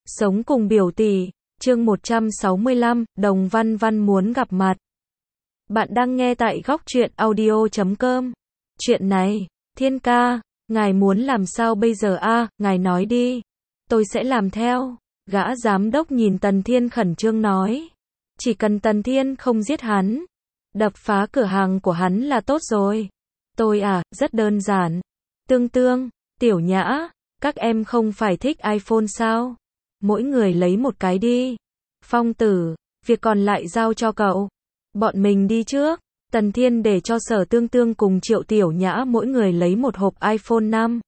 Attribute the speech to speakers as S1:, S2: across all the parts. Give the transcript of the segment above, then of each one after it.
S1: Sống cùng biểu tỷ, chương 165, Đồng Văn Văn muốn gặp mặt. Bạn đang nghe tại góc truyện audio.com. Chuyện này, Thiên ca, ngài muốn làm sao bây giờ a? Ngài nói đi. Tôi sẽ làm theo. Gã giám đốc nhìn Tần Thiên khẩn trương nói. Chỉ cần Tần Thiên không giết hắn, đập phá cửa hàng của hắn là tốt rồi. Tôi rất đơn giản. Tương Tương, Tiểu Nhã, các em không phải thích iPhone sao? Mỗi người lấy một cái đi. Phong Tử, việc còn lại giao cho cậu. Bọn mình đi trước. Tần Thiên để cho Sở Tương Tương cùng Triệu Tiểu Nhã mỗi người lấy một hộp iPhone 5.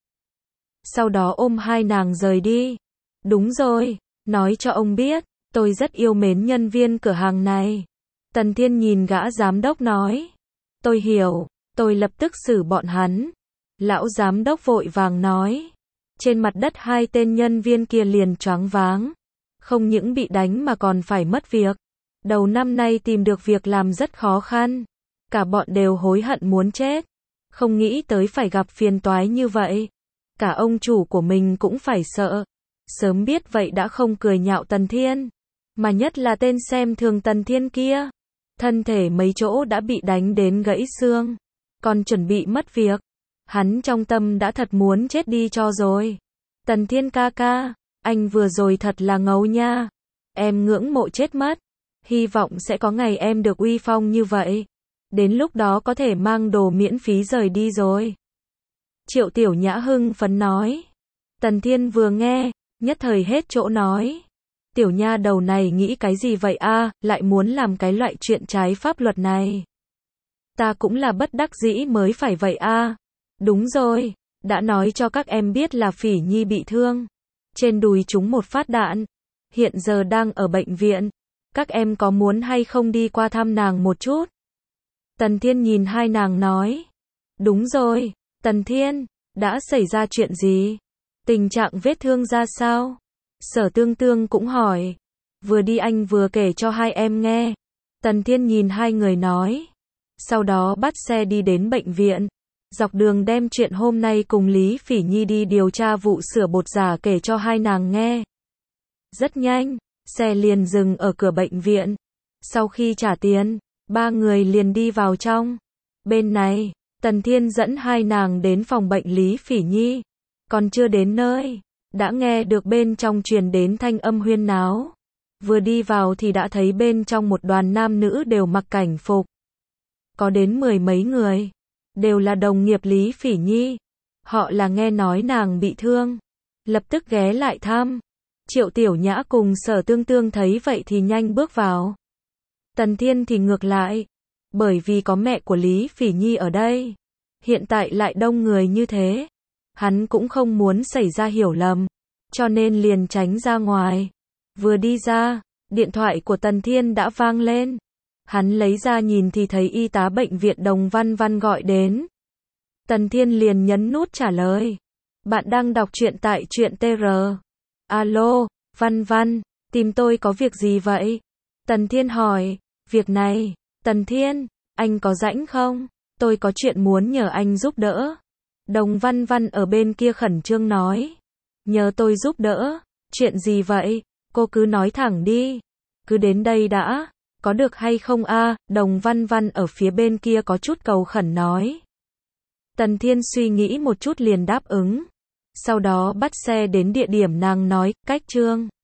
S1: Sau đó ôm hai nàng rời đi. Đúng rồi, nói cho ông biết, tôi rất yêu mến nhân viên cửa hàng này. Tần Thiên nhìn gã giám đốc nói. Tôi hiểu, tôi lập tức xử bọn hắn. Lão giám đốc vội vàng nói. Trên mặt đất hai tên nhân viên kia liền choáng váng. Không những bị đánh mà còn phải mất việc. Đầu năm nay tìm được việc làm rất khó khăn. Cả bọn đều hối hận muốn chết. Không nghĩ tới phải gặp phiền toái như vậy. Cả ông chủ của mình cũng phải sợ. Sớm biết vậy đã không cười nhạo Tần Thiên. Mà nhất là tên xem thường Tần Thiên kia. Thân thể mấy chỗ đã bị đánh đến gãy xương. Còn chuẩn bị mất việc. Hắn trong tâm đã thật muốn chết đi cho rồi. Tần Thiên ca ca, anh vừa rồi thật là ngầu nha. Em ngưỡng mộ chết mất. Hy vọng sẽ có ngày em được uy phong như vậy. Đến lúc đó có thể mang đồ miễn phí rời đi rồi. Triệu Tiểu Nhã hưng phấn nói. Tần Thiên vừa nghe, nhất thời hết chỗ nói. Tiểu nha đầu này nghĩ cái gì vậy lại muốn làm cái loại chuyện trái pháp luật này. Ta cũng là bất đắc dĩ mới phải vậy Đúng rồi, đã nói cho các em biết là Phỉ Nhi bị thương. Trên đùi trúng một phát đạn. Hiện giờ đang ở bệnh viện. Các em có muốn hay không đi qua thăm nàng một chút? Tần Thiên nhìn hai nàng nói. Đúng rồi, Tần Thiên, đã xảy ra chuyện gì? Tình trạng vết thương ra sao? Sở Tương Tương cũng hỏi. Vừa đi anh vừa kể cho hai em nghe. Tần Thiên nhìn hai người nói. Sau đó bắt xe đi đến bệnh viện. Dọc đường đem chuyện hôm nay cùng Lý Phỉ Nhi đi điều tra vụ sửa bột giả kể cho hai nàng nghe. Rất nhanh, xe liền dừng ở cửa bệnh viện. Sau khi trả tiền, ba người liền đi vào trong. Bên này, Tần Thiên dẫn hai nàng đến phòng bệnh Lý Phỉ Nhi. Còn chưa đến nơi, đã nghe được bên trong truyền đến thanh âm huyên náo. Vừa đi vào thì đã thấy bên trong một đoàn nam nữ đều mặc cảnh phục. Có đến 10 mấy người. Đều là đồng nghiệp Lý Phỉ Nhi. Họ là nghe nói nàng bị thương. Lập tức ghé lại thăm. Triệu Tiểu Nhã cùng Sở Tương Tương thấy vậy thì nhanh bước vào. Tần Thiên thì ngược lại. Bởi vì có mẹ của Lý Phỉ Nhi ở đây. Hiện tại lại đông người như thế. Hắn cũng không muốn xảy ra hiểu lầm. Cho nên liền tránh ra ngoài. Vừa đi ra, điện thoại của Tần Thiên đã vang lên. Hắn lấy ra nhìn thì thấy y tá bệnh viện Đồng Văn Văn gọi đến. Tần Thiên liền nhấn nút trả lời. Bạn đang đọc truyện tại truyện TR. Alo, Văn Văn, tìm tôi có việc gì vậy? Tần Thiên hỏi. Việc này, Tần Thiên, anh có rảnh không? Tôi có chuyện muốn nhờ anh giúp đỡ. Đồng Văn Văn ở bên kia khẩn trương nói. Nhờ tôi giúp đỡ? Chuyện gì vậy? Cô cứ nói thẳng đi. Cứ đến đây đã. Có được hay không Đồng Văn Văn ở phía bên kia có chút cầu khẩn nói. Tần Thiên suy nghĩ một chút liền đáp ứng. Sau đó bắt xe đến địa điểm nàng nói, cách Trương